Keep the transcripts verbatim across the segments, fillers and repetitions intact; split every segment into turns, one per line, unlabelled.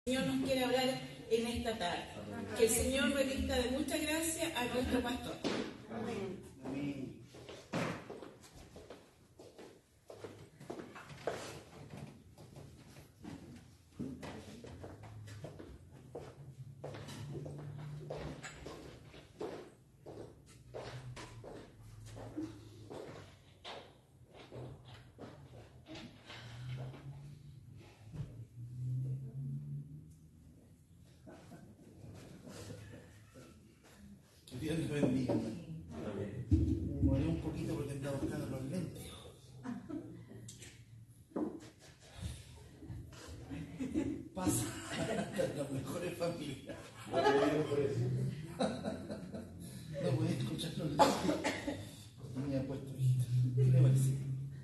El Señor nos quiere hablar en esta tarde. Que el Señor revista de mucha gracia a nuestro pastor.
Amén. Amén. Dios nos bendiga. Me morí un poquito porque andaba buscando los lentes. Pasa las mejores familias. No podía escuchar los lentes porque me había puesto hijita. ¿Qué le parece?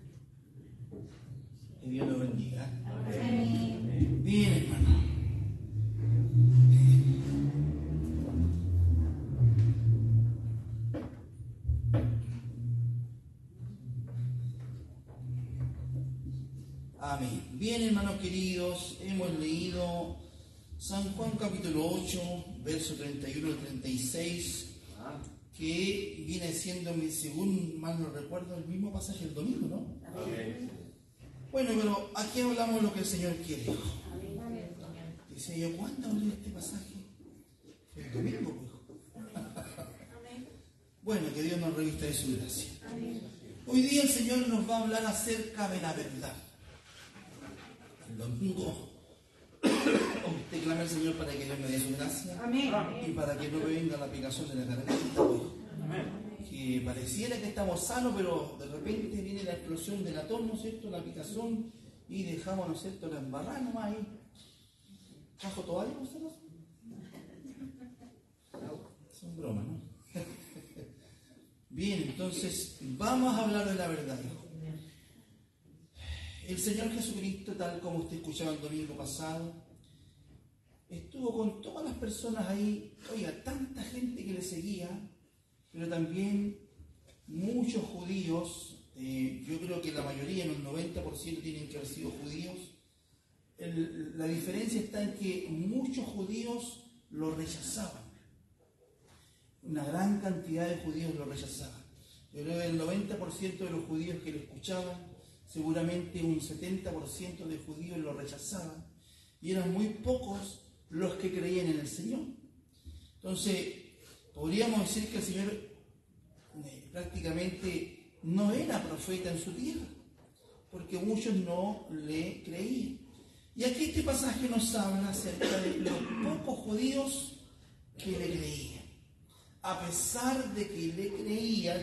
Que Dios nos bendiga. Bien, hermano. Amén. Bien, hermanos queridos, hemos leído San Juan capítulo ocho, verso treinta y uno al treinta y seis, que viene siendo, según mal no recuerdo, el mismo pasaje del domingo, ¿no? Amén. Bueno, pero aquí hablamos de lo que el Señor quiere. Amén. Dice yo, ¿cuándo hablé de este pasaje? El domingo, pues. Amén. Bueno, que Dios nos revista de su gracia. Amén. Hoy día el Señor nos va a hablar acerca de la verdad. El domingo usted clama al Señor para que Dios me dé su gracia. Amén. Y para que no me venga la picazón de la garganta. Amén. Que pareciera que estamos sanos, pero de repente viene la explosión de la tos, ¿no es cierto? La picazón, y dejamos, ¿no es cierto?, la embarrada nomás ahí. ¿Bajo toalla nosotros? Son bromas, ¿no? Bien, entonces vamos a hablar de la verdad, hijo. El Señor Jesucristo, tal como usted escuchaba el domingo pasado, estuvo con todas las personas ahí, oiga, tanta gente que le seguía, pero también muchos judíos, eh, yo creo que la mayoría, en un noventa por ciento tienen que haber sido judíos. El, la diferencia está en que muchos judíos lo rechazaban. Una gran cantidad de judíos lo rechazaban. Yo creo que el noventa por ciento de los judíos que lo escuchaban, seguramente un setenta por ciento de judíos lo rechazaban, y eran muy pocos los que creían en el Señor. Entonces, podríamos decir que el Señor eh, prácticamente no era profeta en su tierra, porque muchos no le creían. Y aquí este pasaje nos habla acerca de los pocos judíos que le creían. A pesar de que le creían,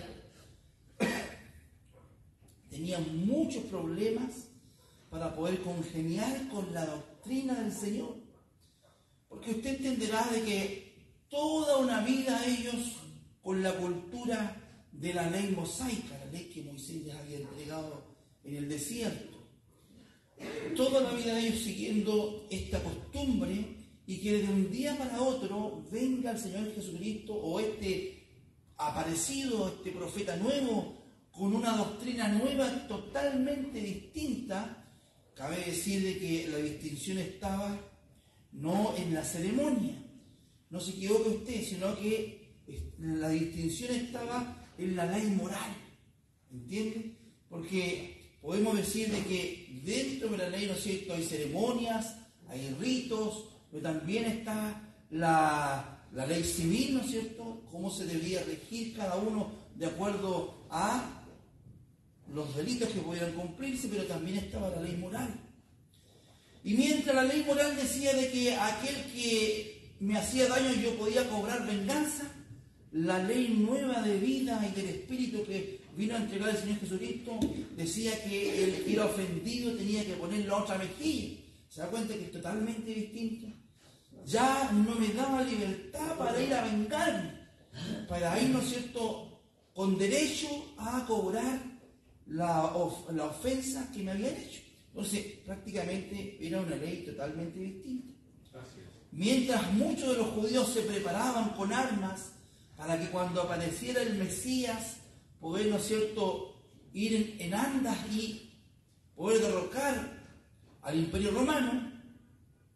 tenían muchos problemas para poder congeniar con la doctrina del Señor. Porque usted entenderá de que toda una vida ellos, con la cultura de la ley mosaica, la ley que Moisés les había entregado en el desierto, toda la vida ellos siguiendo esta costumbre, y que de un día para otro venga el Señor Jesucristo o este aparecido, este profeta nuevo, con una doctrina nueva totalmente distinta. Cabe decirle que la distinción estaba no en la ceremonia, no se equivoque usted, sino que la distinción estaba en la ley moral, ¿entiende? Porque podemos decir de que dentro de la ley, ¿no es cierto?, hay ceremonias, hay ritos, pero también está la, la ley civil, ¿no es cierto?, cómo se debía regir cada uno de acuerdo a los delitos que pudieran cumplirse, pero también estaba la ley moral. Y mientras la ley moral decía de que aquel que me hacía daño yo podía cobrar venganza, la ley nueva de vida y del Espíritu que vino a entregar el Señor Jesucristo decía que el que era ofendido tenía que poner la otra mejilla. ¿Se da cuenta que es totalmente distinto? Ya no me daba libertad para ir a vengarme, para ir, ¿no es cierto?, con derecho a cobrar la, of, la ofensa que me habían hecho. Entonces, prácticamente era una ley totalmente distinta. Gracias. Mientras muchos de los judíos se preparaban con armas para que cuando apareciera el Mesías, poder, ¿no es cierto?, ir en, en andas y poder derrocar al Imperio Romano,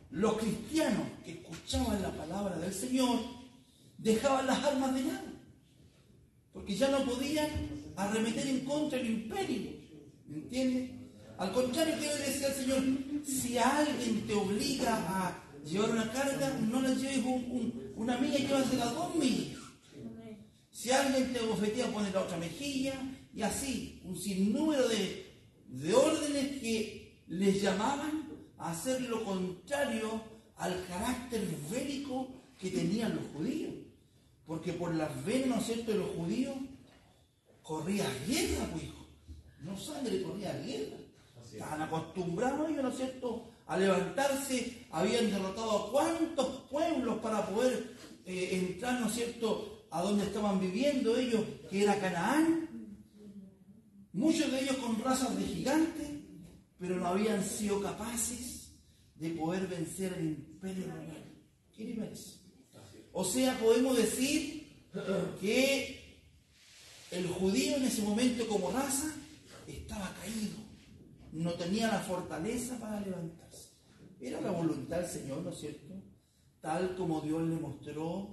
los cristianos que escuchaban la palabra del Señor dejaban las armas de lado, porque ya no podían arremeter en contra del imperio, ¿me entiendes? Al contrario, que le decía al Señor, si alguien te obliga a llevar una carga, no la lleves un, un, una milla, llévasela dos millas. Si alguien te bofetea, pone la otra mejilla, y así, un sinnúmero de, de órdenes que les llamaban a hacer lo contrario al carácter bélico que tenían los judíos. Porque por las venas, ¿no es cierto?, de los judíos corría guerra, pues hijo. No sangre, corría guerra. Estaban acostumbrados ellos, ¿no es cierto?, a levantarse. Habían derrotado a cuántos pueblos para poder eh, entrar, ¿no es cierto?, a donde estaban viviendo ellos, que era Canaán. Muchos de ellos con razas de gigantes, pero no habían sido capaces de poder vencer al imperio romano. ¿Qué le parece? O sea, podemos decir que el judío en ese momento como raza estaba caído, no tenía la fortaleza para levantarse. Era la voluntad del Señor, ¿no es cierto? Tal como Dios le mostró,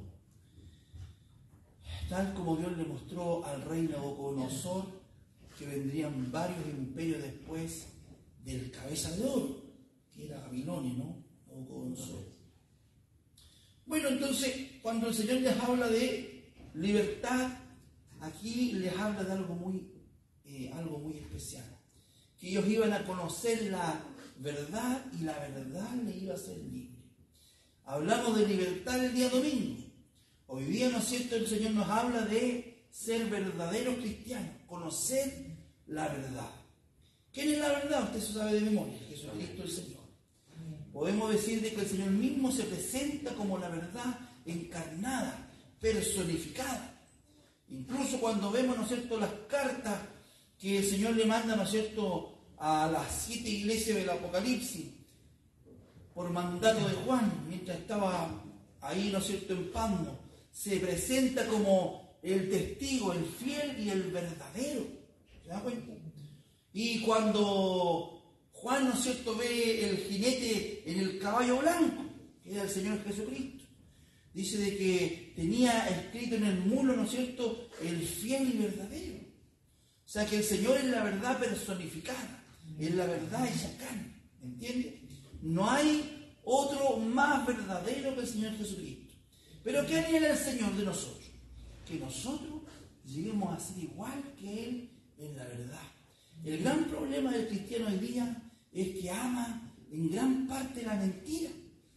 tal como Dios le mostró al rey Nabucodonosor, que vendrían varios imperios después del cabeza de oro, que era Babilonia, ¿no? Nabucodonosor. Bueno, entonces, cuando el Señor les habla de libertad, aquí les habla de algo muy, eh, algo muy especial. Que ellos iban a conocer la verdad y la verdad les iba a ser libre. Hablamos de libertad el día domingo. Hoy día, ¿no es cierto?, el Señor nos habla de ser verdaderos cristianos, conocer la verdad. ¿Quién es la verdad? Usted se sabe de memoria, Jesucristo el Señor. Podemos decir de que el Señor mismo se presenta como la verdad encarnada, personificada. Incluso cuando vemos, ¿no es cierto?, las cartas que el Señor le manda, ¿no es cierto?, a las siete iglesias del Apocalipsis, por mandato de Juan, mientras estaba ahí, ¿no es cierto?, en Patmos, se presenta como el testigo, el fiel y el verdadero. ¿Se da cuenta? Y cuando Juan, ¿no es cierto?, ve el jinete en el caballo blanco, que era el Señor Jesucristo, dice de que tenía escrito en el mulo, ¿no es cierto?, el fiel y verdadero. O sea que el Señor es la verdad personificada, es la verdad hecha carne, ¿entiendes? No hay otro más verdadero que el Señor Jesucristo. Pero ¿qué anhela el Señor de nosotros? Que nosotros lleguemos a ser igual que Él en la verdad. El gran problema del cristiano hoy día es que ama en gran parte la mentira.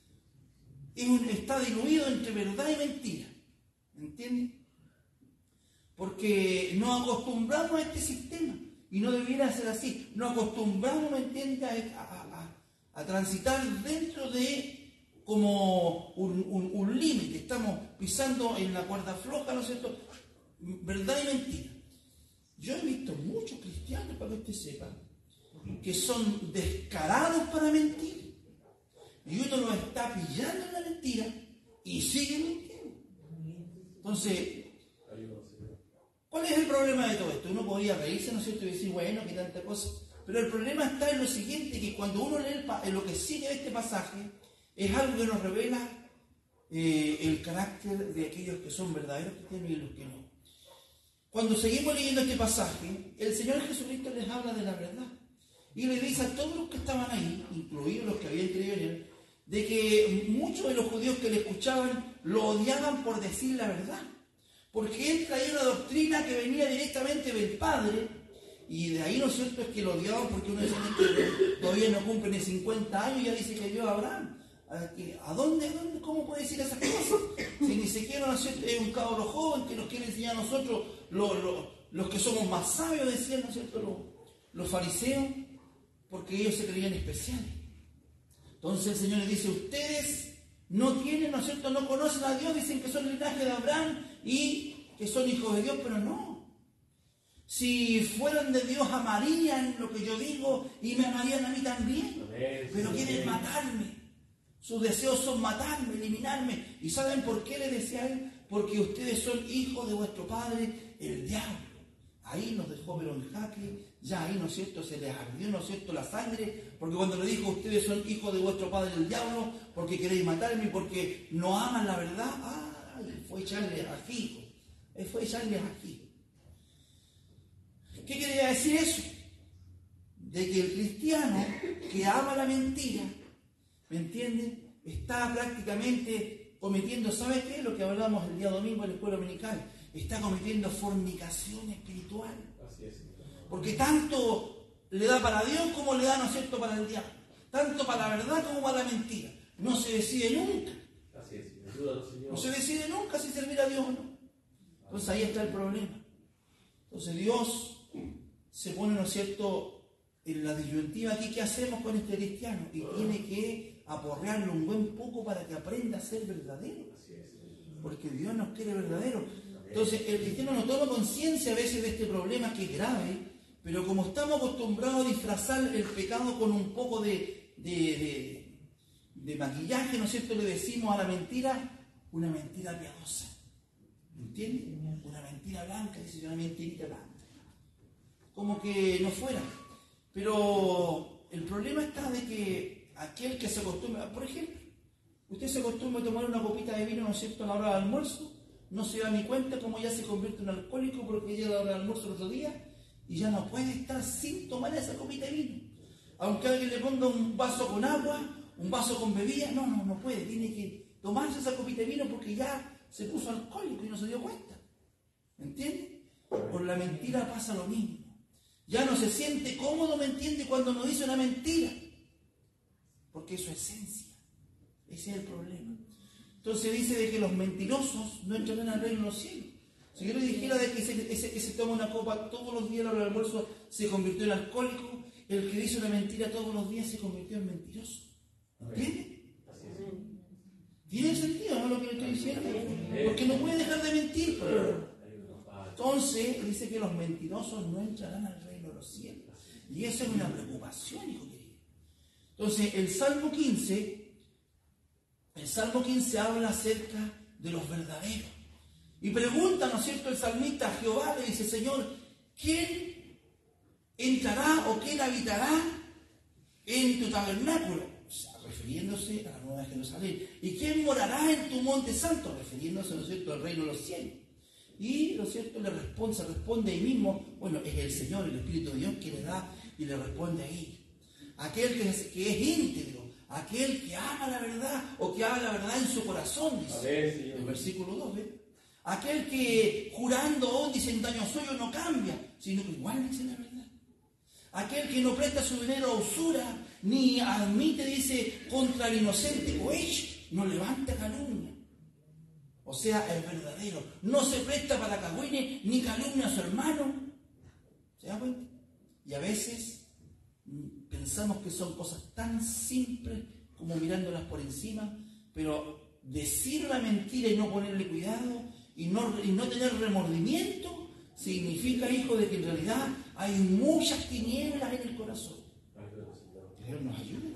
Es un, está diluido entre verdad y mentira. ¿Entiendes? Porque nos acostumbramos a este sistema y no debiera ser así. Nos acostumbramos, ¿me entiendes?, a, a, a, a transitar dentro de como un, un, un límite. Estamos pisando en la cuerda floja, ¿no es cierto?, verdad y mentira. Yo he visto muchos cristianos, para que usted sepa, que son descarados para mentir. Y uno los está pillando en la mentira y sigue mintiendo. Entonces, ¿cuál es el problema de todo esto? Uno podría reírse, ¿no es cierto?, y decir, bueno, que tanta cosa. Pero el problema está en lo siguiente, que cuando uno lee el, en lo que sigue de este pasaje, es algo que nos revela eh, el carácter de aquellos que son verdaderos cristianos y los que no. Cuando seguimos leyendo este pasaje, el Señor Jesucristo les habla de la verdad. Y le dice a todos los que estaban ahí, incluidos los que habían creído en Él, de que muchos de los judíos que le escuchaban lo odiaban por decir la verdad. Porque Él traía una doctrina que venía directamente del Padre, y de ahí, ¿no es cierto?, es que lo odiaban porque uno dice que todavía no cumple ni cincuenta años y ya dice que vio a Abraham. ¿A dónde, a dónde, cómo puede decir esas cosas? Si ni siquiera, ¿no es cierto?, es un cabro joven que nos quiere enseñar a nosotros, los, los, los que somos más sabios, decían, ¿no es cierto?, los, los fariseos, porque ellos se creían especiales. Entonces el Señor les dice, ustedes no tienen, ¿no es cierto?, no conocen a Dios, dicen que son el linaje de Abraham y que son hijos de Dios, pero no. Si fueran de Dios, amarían lo que yo digo y me amarían a mí también. Pero quieren matarme. Sus deseos son matarme, eliminarme. ¿Y saben por qué le decía él? Porque ustedes son hijos de vuestro padre, el diablo. ahí nos dejó pero en jaque, ya ahí, ¿no es cierto?, se les ardió, ¿no es cierto?, la sangre, porque cuando le dijo, ustedes son hijos de vuestro padre el diablo, porque queréis matarme, porque no aman la verdad, ay, fue echarles ají, fue echarles ají. ¿Qué quería decir eso? De que el cristiano que ama la mentira, ¿me entienden?, está prácticamente cometiendo, ¿sabe qué? Lo que hablamos el día domingo en la escuela dominical, está cometiendo fornicación espiritual.
Así es.
Porque tanto le da para Dios como le da, ¿no es cierto?, para el diablo. Tanto para la verdad como para la mentira. No se decide nunca.
Así es. Ayúdanos, Señor.
No se decide nunca si servir a Dios o no. Entonces ahí está el problema. Entonces Dios se pone, ¿no es cierto?, en la disyuntiva aquí, ¿qué hacemos con este cristiano? Y tiene que aporrearlo un buen poco para que aprenda a ser verdadero. Porque Dios nos quiere verdadero. Entonces el cristiano no toma conciencia a veces de este problema que es grave, pero como estamos acostumbrados a disfrazar el pecado con un poco de, de, de, de maquillaje, ¿no es cierto?, le decimos a la mentira una mentira piadosa. ¿Entiendes? Una mentira blanca, dice una mentirita blanca. Como que no fuera. Pero el problema está de que aquel que se acostumbra, por ejemplo, usted se acostumbra a tomar una copita de vino, ¿no es cierto?, a la hora del almuerzo, no se da ni cuenta como ya se convierte en alcohólico porque llega la hora del almuerzo el otro día y ya no puede estar sin tomar esa copita de vino. Aunque alguien le ponga un vaso con agua, un vaso con bebida, no, no, no puede, tiene que tomarse esa copita de vino porque ya se puso alcohólico y no se dio cuenta. ¿Me entiende? Con la mentira pasa lo mismo. Ya no se siente cómodo, ¿me entiende?, cuando nos dice una mentira. Porque es su esencia. Ese es el problema. Entonces dice de que los mentirosos no entrarán al reino de los cielos. Si yo le dijera de que ese, ese que se toma una copa todos los días a la hora del almuerzo se convirtió en alcohólico, el que dice una mentira todos los días se convirtió en mentiroso. ¿Entiende? ¿Tiene sentido, no, lo que le estoy diciendo? Porque no puede dejar de mentir. Entonces dice que los mentirosos no entrarán al reino de los cielos. Y eso es una preocupación, hijo querido. Entonces el Salmo quince, el Salmo quince habla acerca de los verdaderos. Y pregunta, ¿no es cierto?, el salmista a Jehová, le dice, Señor, ¿quién entrará o quién habitará en tu tabernáculo? O sea, refiriéndose a la Nueva Jerusalén. ¿Y quién morará en tu monte santo? Refiriéndose, ¿no es cierto?, al reino de los cielos. Y, ¿no es cierto?, le responde, se responde ahí mismo, bueno, es el Señor, el Espíritu de Dios, que le da y le responde ahí. Aquel que es, que es íntegro, aquel que ama la verdad o que ama la verdad en su corazón, dice el versículo dos, ¿eh? Aquel que jurando aún dice en daño suyo no cambia, sino que igual dice la verdad. Aquel que no presta su dinero a usura, ni admite, dice, contra el inocente o hecho, no levanta calumnia. O sea, es verdadero. No se presta para cagüines ni calumnia a su hermano. ¿Se da cuenta? Y a veces pensamos que son cosas tan simples como mirándolas por encima, pero decir la mentira y no ponerle cuidado y no, y no tener remordimiento significa, hijo, de que en realidad hay muchas tinieblas en el corazón. Que Dios nos ayude.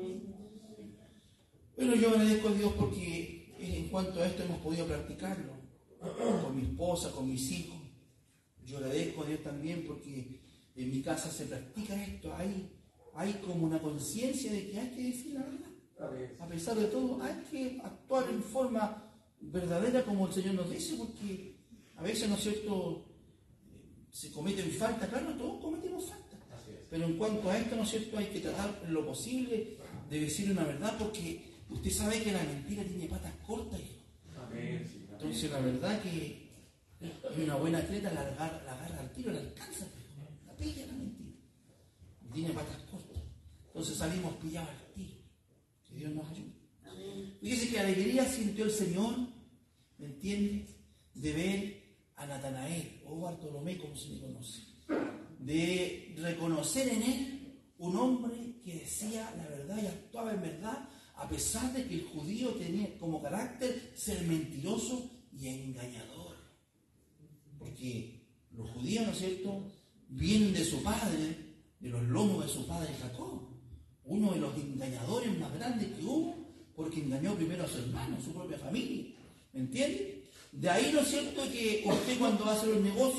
Bueno, yo agradezco a Dios porque en cuanto a esto hemos podido practicarlo con mi esposa, con mis hijos. Yo agradezco a Dios también porque en mi casa se practica esto. Hay, hay como una conciencia de que hay que decir la verdad. A pesar de todo, hay que actuar en forma verdadera como el Señor nos dice, porque a veces, ¿no es cierto?, se cometen faltas. Claro, todos cometemos faltas. Pero en cuanto a esto, ¿no es cierto?, hay que tratar lo posible de decir una verdad, porque usted sabe que la mentira tiene patas cortas, hijo. Entonces, la verdad que es una buena atleta, la agarra, la agarra al tiro, la alcanza, la pilla la mentira. Y tiene patas cortas. Entonces salimos pillados al tiro. Que Dios nos ayude. Fíjese que alegría sintió el Señor, ¿me entiende?, de ver a Natanael, o Bartolomé, como se le conoce, de reconocer en él un hombre que decía la verdad y actuaba en verdad, a pesar de que el judío tenía como carácter ser mentiroso y engañador. Porque los judíos, ¿no es cierto?, vienen de su padre, de los lomos de su padre Jacob, uno de los engañadores más grandes que hubo, porque engañó primero a su hermano, a su propia familia. ¿Me entiende? De ahí, ¿no es cierto?, que usted cuando va a hacer un negocio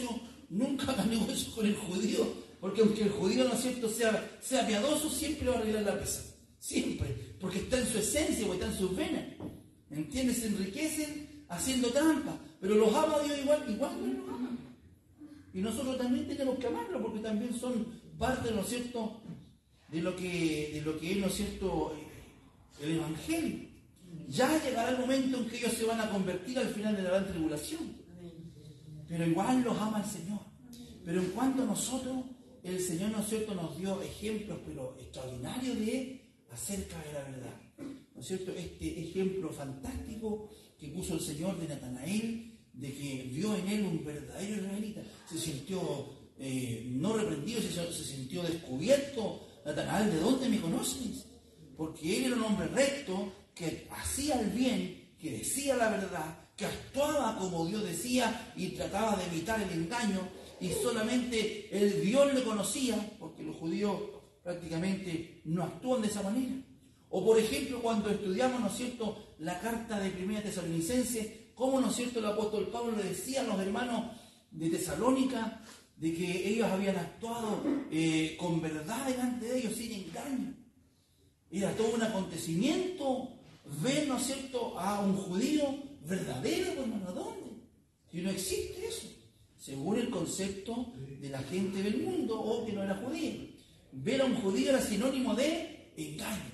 nunca haga negocios con el judío, porque aunque el judío, ¿no es cierto?, sea, sea piadoso, siempre va a arreglar la pesa. Siempre, porque está en su esencia, porque está en sus venas. ¿Entiendes? Se enriquecen haciendo trampa, pero los ama Dios igual, igual no los ama. Y nosotros también tenemos que amarlo, porque también son parte, ¿no es cierto?, de lo que, de lo que es, ¿no es cierto?, el Evangelio. Ya llegará el momento en que ellos se van a convertir al final de la gran tribulación. Pero igual los ama el Señor. Pero en cuanto a nosotros, el Señor, ¿no es cierto?, nos dio ejemplos, pero extraordinarios de acerca de la verdad. ¿No es cierto? Este ejemplo fantástico que puso el Señor de Natanael, de que vio en él un verdadero israelita. Se sintió eh, no reprendido, se, se sintió descubierto. Natanael, ¿de dónde me conoces? Porque él era un hombre recto, que hacía el bien, que decía la verdad, que actuaba como Dios decía y trataba de evitar el engaño, y solamente el Dios le conocía, porque los judíos prácticamente no actúan de esa manera. O por ejemplo, cuando estudiamos, ¿no es cierto?, la carta de Primera Tesalonicenses, cómo, ¿no es cierto?, el apóstol Pablo le decía a los hermanos de Tesalónica de que ellos habían actuado eh, con verdad delante de ellos, sin engaño. Era todo un acontecimiento ver, ¿no es cierto?, a un judío verdadero, hermano, ¿dónde? Si no existe eso, según el concepto de la gente del mundo o que no era judío. Ver a un judío era sinónimo de engaño.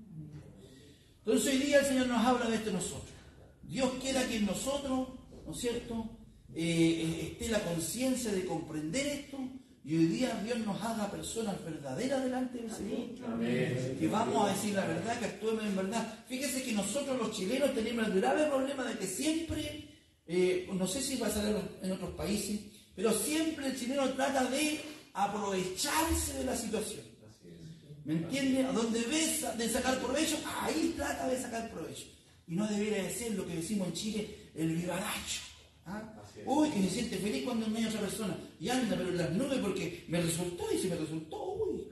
Entonces hoy día el Señor nos habla de esto nosotros. Dios quiera que en nosotros, ¿no es cierto?, eh, esté la conciencia de comprender esto, y hoy día Dios nos haga personas verdaderas delante del Señor. Amén. Que vamos a decir la verdad, que actuemos en verdad. Fíjese que nosotros los chilenos tenemos el grave problema de que siempre, eh, no sé si pasará en otros países, pero siempre el chileno trata de aprovecharse de la situación. ¿Me entiende? A donde ves de sacar provecho, ahí trata de sacar provecho. Y no debería de ser lo que decimos en Chile, el vivaracho. ¿Ah? Uy, que se siente feliz cuando engaña a otra persona. Y anda, pero en las nubes porque me resultó, y si me resultó, uy.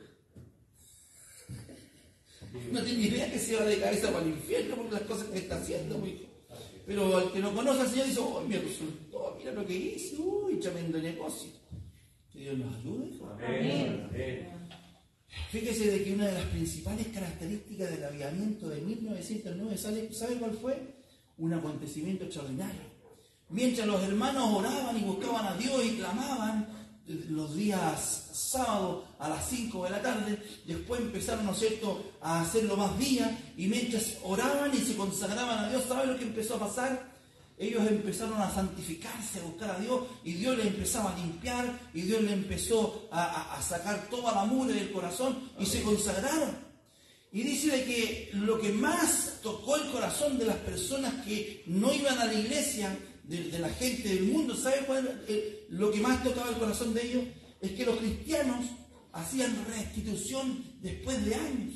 No tiene ni idea que se va de cabeza para el infierno por las cosas que está haciendo, muy hijo. Pero al que no conoce al Señor dice, uy, me resultó, mira lo que hice, uy, tremendo negocio. Que Dios nos ayude, hijo. Amén. Amén. Fíjese de que una de las principales características del avivamiento de mil novecientos nueve, ¿sabe cuál fue? Un acontecimiento extraordinario. Mientras los hermanos oraban y buscaban a Dios y clamaban los días sábados a las cinco de la tarde, después empezaron, ¿no es cierto?, a hacerlo más días, y mientras oraban y se consagraban a Dios, ¿sabe lo que empezó a pasar? Ellos empezaron a santificarse, a buscar a Dios, y Dios les empezaba a limpiar, y Dios les empezó a, a, a sacar toda la mugre del corazón, y se consagraron. Y dice de que lo que más tocó el corazón de las personas que no iban a la iglesia, de, de la gente del mundo, ¿sabe cuál es eh, lo que más tocaba el corazón de ellos? Es que los cristianos hacían restitución después de años.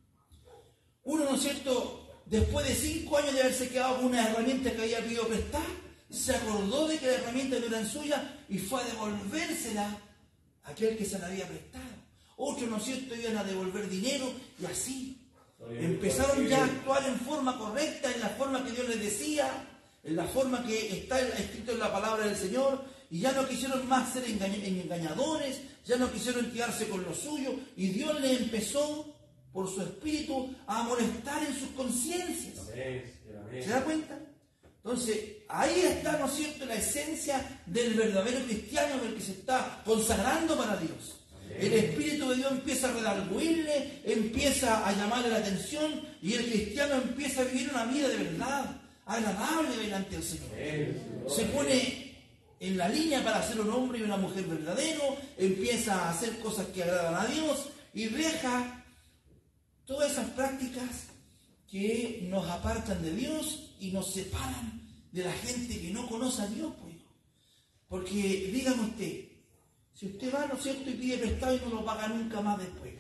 Uno, ¿no es cierto?, después de cinco años de haberse quedado con una herramienta que había pedido prestar, se acordó de que la herramienta no era suya y fue a devolvérsela a aquel que se la había prestado. Otros, ¿no es cierto?, iban a devolver dinero, y así empezaron ya a actuar en forma correcta, en la forma que Dios les decía, en la forma que está escrito en la palabra del Señor, y ya no quisieron más ser engañadores, ya no quisieron quedarse con lo suyo, y Dios les empezó por su espíritu a molestar en sus conciencias. ¿Se da cuenta? Entonces, ahí está, ¿no es cierto?, la esencia del verdadero cristiano, del que se está consagrando para Dios. El Espíritu de Dios empieza a redarguirle, empieza a llamarle la atención, y el cristiano empieza a vivir una vida de verdad, agradable delante del Señor. Se pone en la línea para ser un hombre y una mujer verdadero, empieza a hacer cosas que agradan a Dios, y deja todas esas prácticas que nos apartan de Dios y nos separan de la gente que no conoce a Dios, pues. Porque, dígame usted, si usted va, ¿no es cierto?, y pide prestado y no lo paga nunca más después,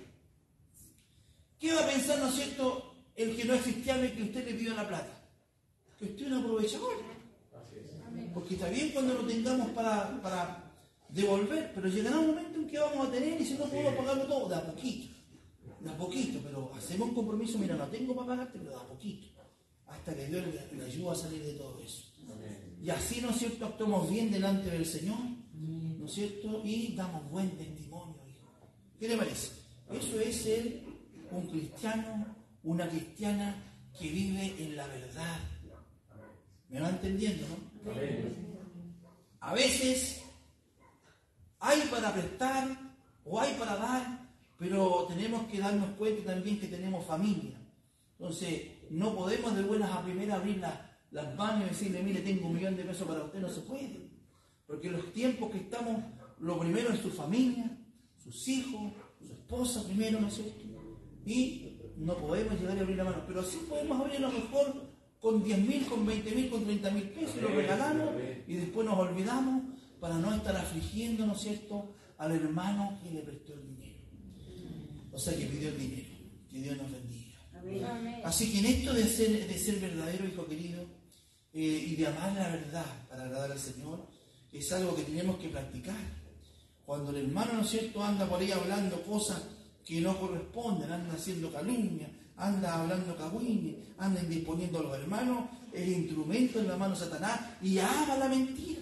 ¿qué va a pensar, ¿no es cierto?, el que no es cristiano y que usted le pida la plata? Que usted es un aprovechador. Porque está bien cuando lo tengamos para, para devolver, pero llegará un momento en que vamos a tener, y si no podemos pagarlo todo, de a poquito. De a poquito, pero hacemos un compromiso, mira, no tengo para pagarte, pero de a poquito, hasta que Dios le, le ayude a salir de todo eso. Amén. Y así, ¿no es cierto?, actuamos bien delante del Señor, ¿no es cierto? Y damos buen testimonio, hijo. ¿Qué le parece? Eso es ser un cristiano, una cristiana que vive en la verdad. ¿Me va entendiendo, no? A veces hay para prestar o hay para dar, pero tenemos que darnos cuenta también que tenemos familia. Entonces, no podemos de buenas a primeras abrir la, las manos y decirle, mire, tengo un millón de pesos para usted. No se puede. Porque en los tiempos que estamos, lo primero es su familia, sus hijos, su esposa primero, ¿no es cierto? Y no podemos llegar a abrir la mano. Pero sí podemos abrir a lo mejor con diez mil, con veinte mil, con treinta mil pesos, y lo regalamos y después nos olvidamos para no estar afligiendo, ¿no es cierto?, al hermano que le prestó el dinero. O sea, que pidió el dinero. Que Dios nos bendiga. Amén. Así que en esto de ser, de ser verdadero, hijo querido, eh, y de amar la verdad para agradar al Señor, es algo que tenemos que practicar. Cuando el hermano, ¿no es cierto?, anda por ahí hablando cosas que no corresponden, anda haciendo calumnia, anda hablando cagüines, anda indisponiendo a los hermanos, el instrumento en la mano de Satanás y ama la mentira.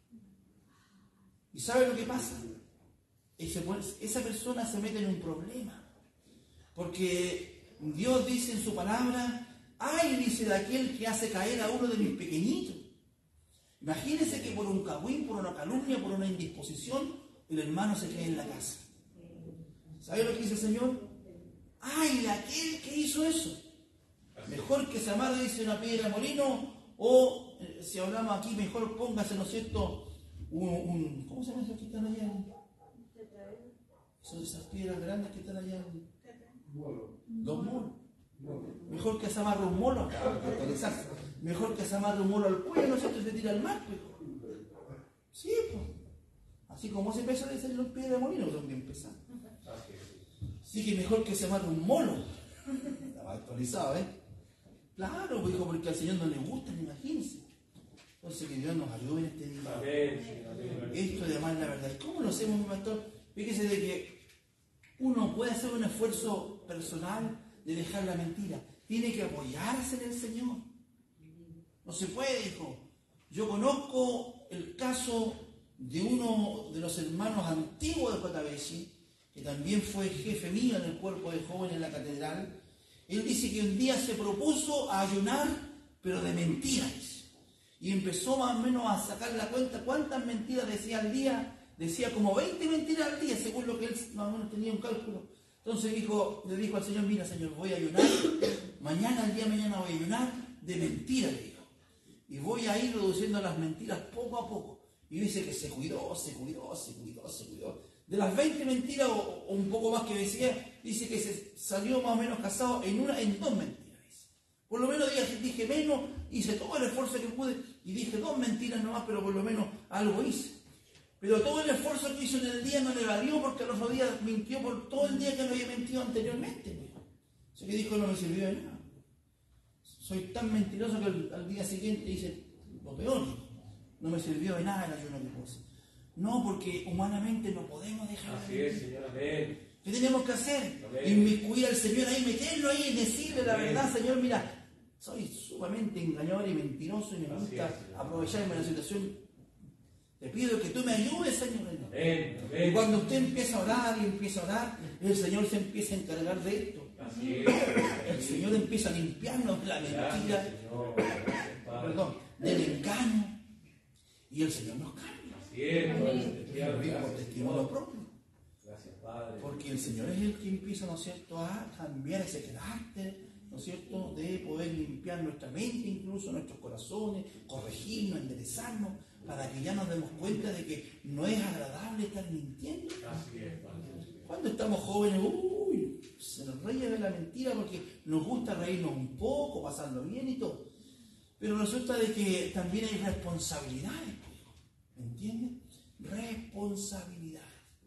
¿Y sabe lo que pasa? Ese, esa persona se mete en un problema. Porque Dios dice en su palabra, ay, dice de aquel que hace caer a uno de mis pequeñitos. Imagínense que por un cagüín, por una calumnia, por una indisposición, el hermano se cae en la casa. ¿Sabe lo que dice el Señor? ¡Ay, aquel que hizo eso! Mejor que se amarre, dice, una piedra de molino, o eh, si hablamos aquí, mejor póngase, ¿no es cierto?, un, un ¿cómo se llama eso que están allá? Son esas piedras grandes que están allá. Dos molos. Mejor que se amarre un molo, mejor que se amarre un molo al cuello, ¿no es cierto?, y se tira al mar, pues. Sí, pues. Así como se pesa de ser los piedras de molino, son bien pesados. Así que mejor que se amarre un mono. Estaba actualizado, ¿eh? Claro, pues, hijo, porque al Señor no le gusta, imagínense. Entonces que Dios nos ayude en este día. Amén. Esto de amar la verdad. ¿Y cómo lo hacemos, mi pastor? Fíjese de que uno puede hacer un esfuerzo personal de dejar la mentira. Tiene que apoyarse en el Señor. No se puede, hijo. Yo conozco el caso de uno de los hermanos antiguos de J B C, que también fue jefe mío en el cuerpo de jóvenes en la catedral. Él dice que un día se propuso a ayunar, pero de mentiras. Y empezó más o menos a sacar la cuenta cuántas mentiras decía al día. Decía como veinte mentiras al día, según lo que él más o menos tenía un cálculo. Entonces dijo, le dijo al Señor, mira, Señor, voy a ayunar. Mañana, el día de mañana voy a ayunar de mentiras, le dijo. Y voy a ir reduciendo las mentiras poco a poco. Y dice que se cuidó, se cuidó, se cuidó, se cuidó. De las veinte mentiras o, o un poco más que decía, dice que se salió más o menos casado en una, en dos mentiras. Dice. Por lo menos dije, dije menos, hice todo el esfuerzo que pude y dije dos mentiras nomás, pero por lo menos algo hice. Pero todo el esfuerzo que hizo en el día no le valió porque al otro día mintió por todo el día que no había mentido anteriormente. Así que dijo, no me sirvió de nada. Soy tan mentiroso que al, al día siguiente hice lo peor. No me sirvió de nada el ayuno que puse. No, porque humanamente no podemos dejar.
Así es, Señor, amén.
¿Qué tenemos que hacer? Inmiscuir al Señor ahí, meterlo ahí y decirle la verdad, Señor, mira, soy sumamente engañador y mentiroso y me gusta es, aprovecharme de la situación. Te pido que tú me ayudes, Señor.
Amén, amén.
Y cuando usted empieza a orar y empieza a orar, el Señor se empieza a encargar de esto.
Así es.
El Señor empieza a limpiarnos la mentira,
Gracias,
perdón, del engaño. Y el Señor nos cambia.
Así es.
Lo digo por testimonio propio.
Gracias, Padre.
Porque el Señor es el que empieza, ¿no es cierto?, a cambiar ese carácter, ¿no es cierto?, de poder limpiar nuestra mente, incluso nuestros corazones, corregirnos, enderezarnos, para que ya nos demos cuenta de que no es agradable estar mintiendo.
Así es, Padre.
Cuando estamos jóvenes, uy, se nos ríe de la mentira porque nos gusta reírnos un poco, pasarlo bien y todo. Pero resulta de que también hay responsabilidades, ¿me entiendes? Responsabilidades.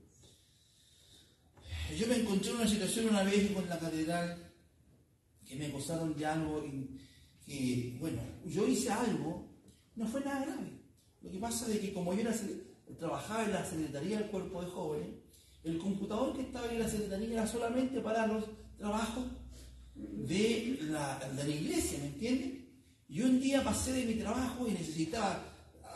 Yo me encontré en una situación una vez con la catedral que me acusaron de algo que, bueno, yo hice algo, no fue nada grave. Lo que pasa es que como yo era, trabajaba en la Secretaría del Cuerpo de Jóvenes, el computador que estaba en la Secretaría era solamente para los trabajos de la, de la iglesia, ¿me entiendes? Y un día pasé de mi trabajo y necesitaba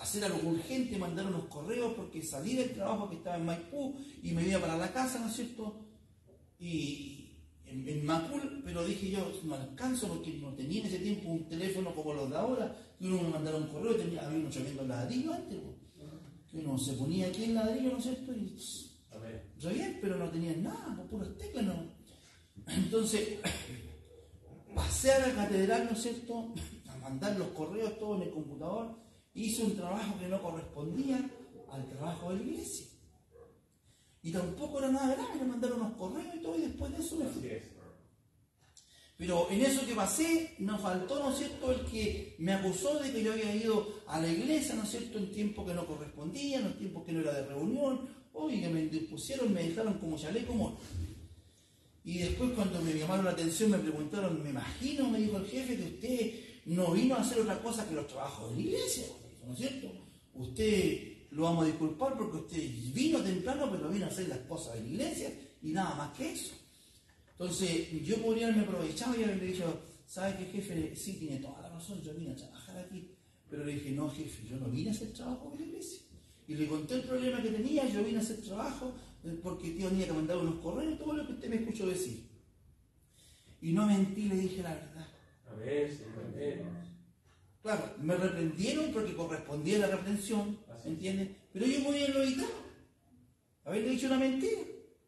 hacer algo urgente, mandar unos correos porque salí del trabajo que estaba en Maipú y me iba para la casa, ¿no es cierto? Y en, en Macul, pero dije yo, no alcanzo porque no tenía en ese tiempo un teléfono como los de ahora, que uno me mandara un correo, tenía, había uno tremendo ladrillo antes, pues, que uno se ponía aquí en ladrillo, ¿no es cierto? Y re bien, pero no tenía nada, por puras teclas, no. Entonces, pasé a la catedral, ¿no es cierto?, a mandar los correos todo en el computador, hice un trabajo que no correspondía al trabajo de la iglesia. Y tampoco era nada grave, me mandaron unos correos y todo, y después de eso me fui. Pero en eso que pasé, nos faltó, ¿no es cierto?, el que me acusó de que yo había ido a la iglesia, ¿no es cierto?, en tiempos que no correspondían, en tiempos que no era de reunión, oye, que me impusieron, me dejaron como chaleco mono. Y después cuando me llamaron la atención me preguntaron, me imagino, me dijo el jefe, que usted no vino a hacer otra cosa que los trabajos de la iglesia, ¿no es cierto? Usted lo vamos a disculpar porque usted vino temprano, pero vino a hacer las cosas de la iglesia y nada más que eso. Entonces yo podría haberme aprovechado y haberle dicho, ¿sabe qué, jefe? Sí, tiene toda la razón, yo vine a trabajar aquí. Pero le dije, no, jefe, yo no vine a hacer trabajo de la iglesia. Y le conté el problema que tenía, yo vine a hacer trabajo porque tío tenía que mandar unos correos, todo lo que usted me escuchó decir. Y no mentí, le dije la verdad.
A ver, sí, amén.
Claro, me reprendieron porque correspondía a la reprensión, ¿entiendes? Pero yo podía haberlo evitado. Haberle dicho una mentira.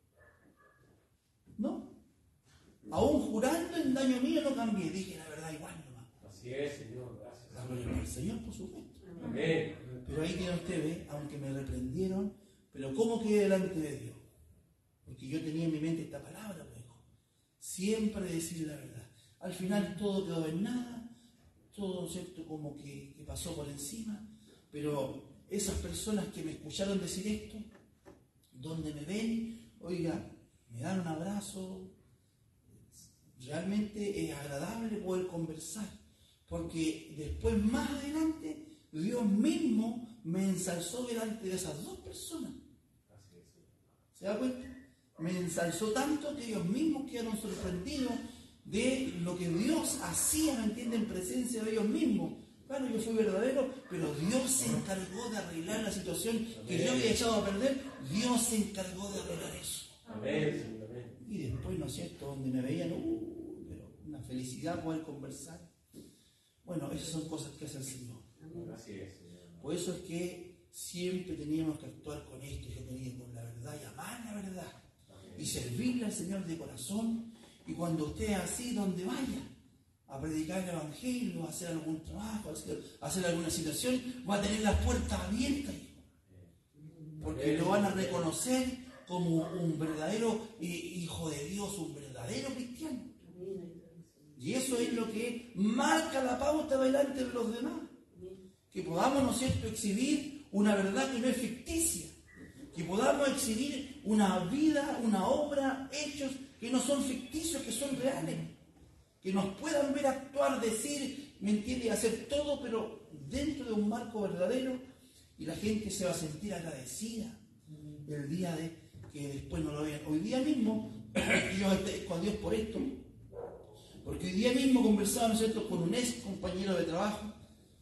¿No? Aún jurando en daño mío no cambié, dije la verdad igual nomás.
Así es, Señor, gracias.
La gloria al Señor, por supuesto.
Amén.
Pero ahí tiene usted, ¿ve? Aunque me reprendieron, pero ¿cómo quedé delante de Dios? Porque yo tenía en mi mente esta palabra, pues, siempre decir la verdad. Al final todo quedó en nada, todo, ¿cierto?, como que, que pasó por encima, pero esas personas que me escucharon decir esto, donde me ven, oiga, me dan un abrazo, realmente es agradable poder conversar, porque después, más adelante, Dios mismo me ensalzó delante de esas dos personas. ¿Se da cuenta? Me ensalzó tanto que ellos mismos quedaron sorprendidos de lo que Dios hacía, ¿me entienden?, en presencia de ellos mismos. Claro, yo soy verdadero, pero Dios se encargó de arreglar la situación que yo había echado a perder. Dios se encargó de arreglar eso.
Amén, amén.
Y después, ¿no es cierto?, donde me veían, uh, pero una felicidad poder conversar. Bueno, esas son cosas que hace el Señor.
Así es, Señor.
Por eso es que siempre teníamos que actuar con esto, yo tenía con la verdad y amar la verdad. Y servirle al Señor de corazón. Y cuando usted es así, donde vaya a predicar el Evangelio, a hacer algún trabajo, a hacer, a hacer alguna situación, va a tener las puertas abiertas. Porque lo van a reconocer como un verdadero hijo de Dios, un verdadero cristiano. Y eso es lo que marca la pauta delante de los demás. Que podamos, ¿no es cierto?, exhibir una verdad que no es ficticia. Que podamos exhibir una vida, una obra, hechos que no son ficticios, que son reales. Que nos puedan ver actuar, decir, ¿me entiende?, hacer todo, pero dentro de un marco verdadero, y la gente se va a sentir agradecida el día de que después no lo vean. Hoy día mismo, yo agradezco a Dios por esto, porque hoy día mismo conversaba, ¿no es cierto?, con un ex compañero de trabajo,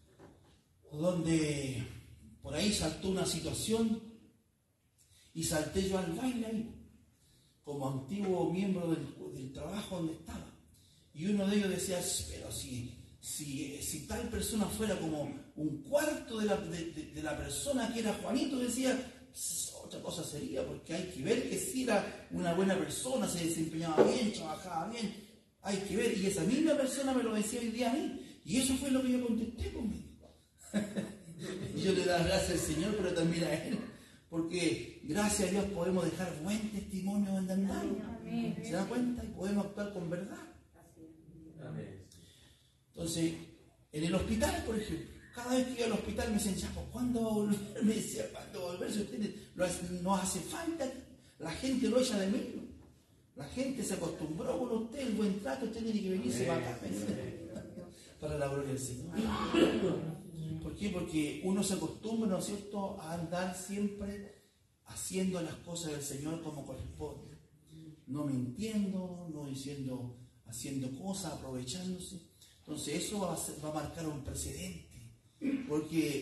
donde por ahí saltó una situación y salté yo al baile ahí, como antiguo miembro del, del trabajo donde estaba. Y uno de ellos decía, pero si, si, si tal persona fuera como un cuarto de la, de, de, de la persona que era Juanito, decía, otra cosa sería, porque hay que ver que si era una buena persona, se desempeñaba bien, trabajaba bien, hay que ver. Y esa misma persona me lo decía hoy día a mí. Y eso fue lo que yo contesté conmigo. Y yo le doy gracias al Señor, pero también a Él. Porque gracias a Dios podemos dejar buen testimonio en andando. ¿Se da cuenta? Y podemos actuar con verdad.
Amén.
Entonces, en el hospital, por ejemplo, cada vez que iba al hospital me decían, ya, pues, ¿cuándo va a volver? Me decía, ¿cuándo va a volver? Si ustedes lo hacen, no hace falta, la gente lo echa de menos. La gente se acostumbró con usted, el buen trato, usted tiene que venirse para acá. Para la gloria del Señor. ¿Por qué? Porque uno se acostumbra, ¿no es cierto?, a andar siempre haciendo las cosas del Señor como corresponde. No mintiendo, no diciendo, haciendo cosas, aprovechándose. Entonces eso va a, ser, va a marcar un precedente. Porque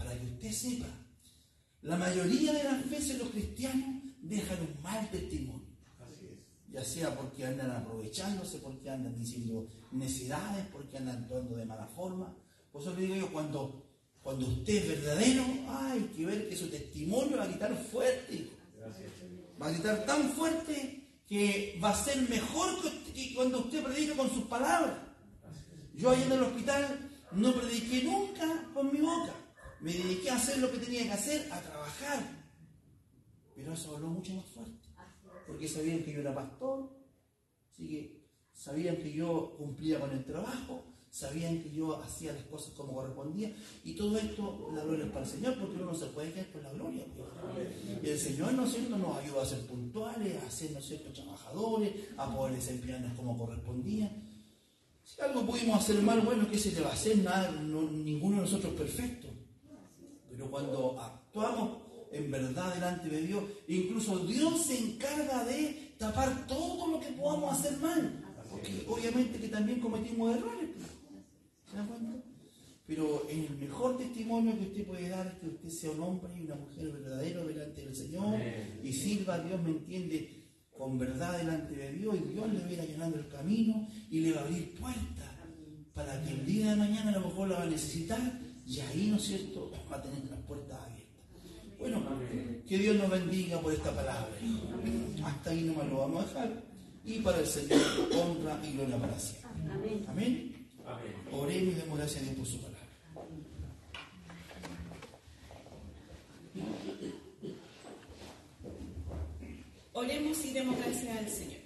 para que usted sepa, la mayoría de las veces los cristianos dejan un mal testimonio.
Así es.
Ya sea porque andan aprovechándose, porque andan diciendo necedades, porque andan actuando de mala forma. Por eso le digo yo, cuando, cuando usted es verdadero, hay que ver que su testimonio va a gritar fuerte.
Gracias, Señor.
Va a gritar tan fuerte que va a ser mejor que, que cuando usted predica con sus palabras. Yo ahí en el hospital no prediqué nunca con mi boca. Me dediqué a hacer lo que tenía que hacer, a trabajar. Pero eso habló mucho más fuerte. Porque sabían que yo era pastor, así que sabían que yo cumplía con el trabajo, sabían que yo hacía las cosas como correspondía. Y todo esto, la gloria es para el Señor, porque uno no se puede quedar con la gloria. Y el Señor, ¿no es cierto?, nos ayuda a ser puntuales, a ser, ¿no es cierto?, trabajadores, a poder desempeñarnos como correspondía. Si algo pudimos hacer mal, bueno, ¿qué se le va a hacer? Nada, no, ninguno de nosotros es perfecto. Pero cuando actuamos en verdad delante de Dios, incluso Dios se encarga de tapar todo lo que podamos hacer mal. Porque obviamente que también cometimos errores. ¿Se da cuenta? Pero en el mejor testimonio que usted puede dar es que usted sea un hombre y una mujer verdadero delante del Señor y sirva a Dios, ¿me entiende?, con verdad delante de Dios, y Dios le va a ir allanando el camino y le va a abrir puertas para que el día de mañana a lo mejor la va a necesitar y ahí, ¿no es cierto?, va a tener las puertas abiertas. Bueno, que Dios nos bendiga por esta palabra. Hasta ahí nomás lo vamos a dejar. Y para el Señor, honra y gloria para siempre. Amén. Amén.
Amén.
Oremos y demos gracias a Dios por su palabra.
Oremos y demos gracias al Señor.